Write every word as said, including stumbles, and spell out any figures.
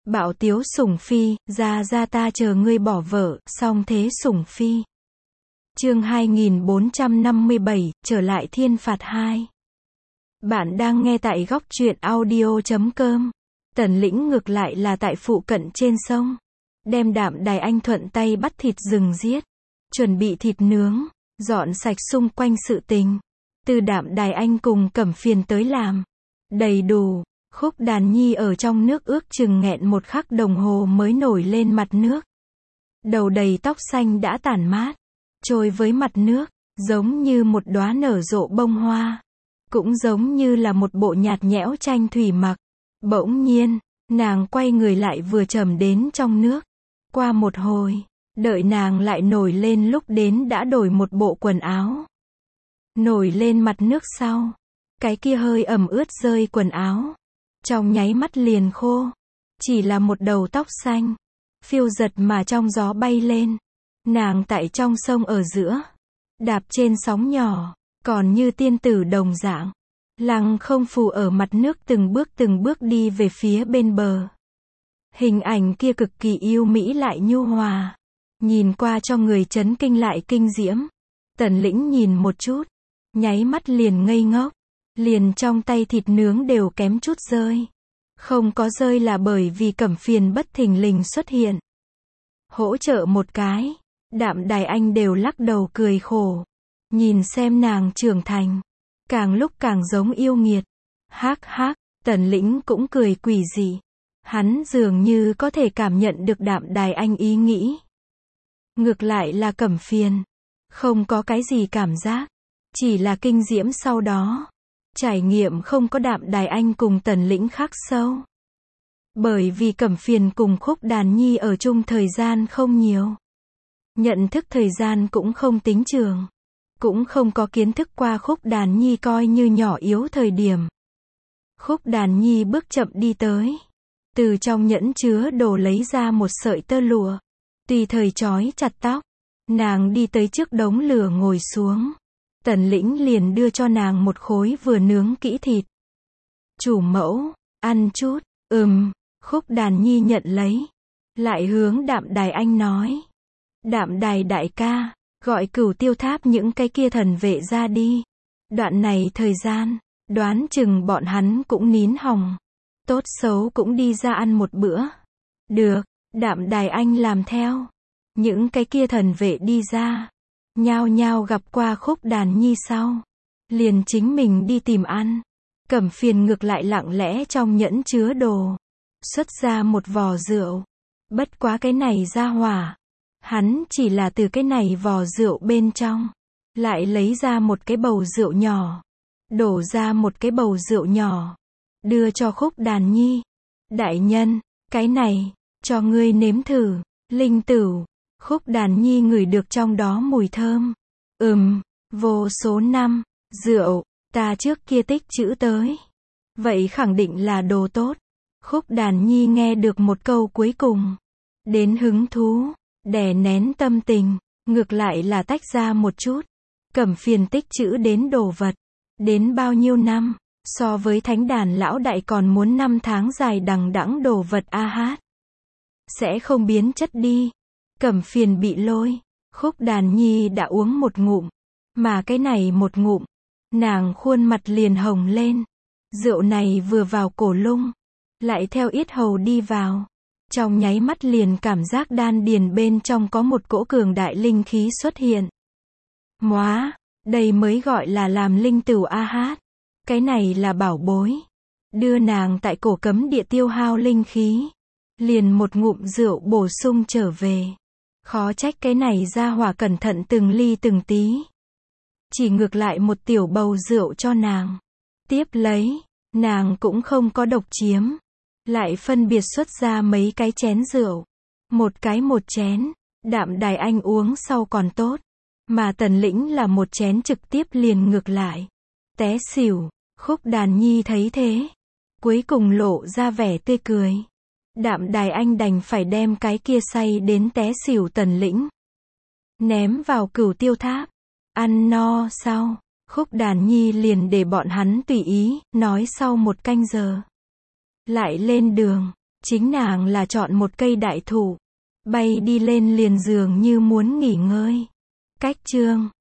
Bạo tiếu sủng phi, ra ra ta chờ ngươi bỏ vợ, song thế sủng phi. Chương hai nghìn bốn trăm năm mươi bảy, trở lại thiên phạt hai. Bạn đang nghe tại góc truyện audio chấm com. Tần Lĩnh ngược lại là tại phụ cận trên sông. Đem Đạm Đài Anh thuận tay bắt thịt rừng giết. Chuẩn bị thịt nướng, dọn sạch xung quanh sự tình. Từ Đạm Đài Anh cùng Cẩm Phiền tới làm. Đầy đủ. Khúc Đàn Nhi ở trong nước ước chừng nghẹn một khắc đồng hồ mới nổi lên mặt nước. Đầu đầy tóc xanh đã tản mát, trôi với mặt nước, giống như một đóa nở rộ bông hoa. Cũng giống như là một bộ nhạt nhẽo tranh thủy mặc. Bỗng nhiên, nàng quay người lại vừa chầm đến trong nước. Qua một hồi, đợi nàng lại nổi lên lúc đến đã đổi một bộ quần áo. Nổi lên mặt nước sau, cái kia hơi ẩm ướt rơi quần áo. Trong nháy mắt liền khô. Chỉ là một đầu tóc xanh, phiêu giật mà trong gió bay lên. Nàng tại trong sông ở giữa, đạp trên sóng nhỏ, còn như tiên tử đồng dạng. Lăng không phù ở mặt nước từng bước từng bước đi về phía bên bờ. Hình ảnh kia cực kỳ yêu mỹ lại nhu hòa. Nhìn qua cho người chấn kinh lại kinh diễm. Tần Lĩnh nhìn một chút, nháy mắt liền ngây ngốc. Liền trong tay thịt nướng đều kém chút rơi. Không có rơi là bởi vì Cẩm Phiền bất thình lình xuất hiện. Hỗ trợ một cái, Đạm Đài Anh đều lắc đầu cười khổ. Nhìn xem nàng trưởng thành, càng lúc càng giống yêu nghiệt. Hắc hắc, Tần Lĩnh cũng cười quỷ dị. Hắn dường như có thể cảm nhận được Đạm Đài Anh ý nghĩ. Ngược lại là Cẩm Phiền, không có cái gì cảm giác, chỉ là kinh diễm sau đó. Trải nghiệm không có Đạm Đài Anh cùng Tần Lĩnh khác sâu. Bởi vì Cẩm Phiền cùng Khúc Đàn Nhi ở chung thời gian không nhiều. Nhận thức thời gian cũng không tính trường. Cũng không có kiến thức qua Khúc Đàn Nhi coi như nhỏ yếu thời điểm. Khúc Đàn Nhi bước chậm đi tới. Từ trong nhẫn chứa đồ lấy ra một sợi tơ lụa. Tùy thời trói chặt tóc. Nàng đi tới trước đống lửa ngồi xuống. Tần Lĩnh liền đưa cho nàng một khối vừa nướng kỹ thịt. Chủ mẫu, ăn chút. Ừm, Khúc Đàn Nhi nhận lấy. Lại hướng Đạm Đài Anh nói. Đạm Đài đại ca, gọi Cửu Tiêu Tháp những cái kia thần vệ ra đi. Đoạn này thời gian, đoán chừng bọn hắn cũng nín hòng. Tốt xấu cũng đi ra ăn một bữa. Được, Đạm Đài Anh làm theo. Những cái kia thần vệ đi ra. Nhao nhao gặp qua Khúc Đàn Nhi sau. Liền chính mình đi tìm ăn. Cẩm Phiền ngược lại lặng lẽ trong nhẫn chứa đồ. Xuất ra một vò rượu. Bất quá cái này ra hỏa. Hắn chỉ là từ cái này vò rượu bên trong. Lại lấy ra một cái bầu rượu nhỏ. Đổ ra một cái bầu rượu nhỏ. Đưa cho Khúc Đàn Nhi. Đại nhân, cái này, cho ngươi nếm thử. Linh tửu. Khúc Đàn Nhi ngửi được trong đó mùi thơm. Ừm, vô số năm, rượu, ta trước kia tích trữ tới. Vậy khẳng định là đồ tốt. Khúc Đàn Nhi nghe được một câu cuối cùng. Đến hứng thú, đè nén tâm tình, ngược lại là tách ra một chút. Cẩm Phiền tích trữ đến đồ vật. Đến bao nhiêu năm, so với thánh đàn lão đại còn muốn năm tháng dài đằng đẵng đồ vật a hát. Sẽ không biến chất đi. Cẩm Phiền bị lôi. Khúc Đàn Nhi đã uống một ngụm. Mà cái này một ngụm. Nàng khuôn mặt liền hồng lên. Rượu này vừa vào cổ lung. Lại theo yết hầu đi vào. Trong nháy mắt liền cảm giác đan điền bên trong có một cỗ cường đại linh khí xuất hiện. Móa, đây mới gọi là làm linh tửu a hát. Cái này là bảo bối. Đưa nàng tại cổ cấm địa tiêu hao linh khí. Liền một ngụm rượu bổ sung trở về. Khó trách cái này ra hỏa cẩn thận từng ly từng tí. Chỉ ngược lại một tiểu bầu rượu cho nàng. Tiếp lấy, nàng cũng không có độc chiếm. Lại phân biệt xuất ra mấy cái chén rượu. Một cái một chén. Đạm Đài Anh uống sau còn tốt. Mà Tần Lĩnh là một chén trực tiếp liền ngược lại. Té xỉu. Khúc Đàn Nhi thấy thế. Cuối cùng lộ ra vẻ tươi cười. Đạm Đài Anh đành phải đem cái kia say đến té xỉu Tần Lĩnh. Ném vào Cửu Tiêu Tháp. Ăn no sau, Khúc Đàn Nhi liền để bọn hắn tùy ý, nói sau một canh giờ. Lại lên đường, Chính nàng là chọn một cây đại thụ, bay đi lên liền dường như muốn nghỉ ngơi. Cách chương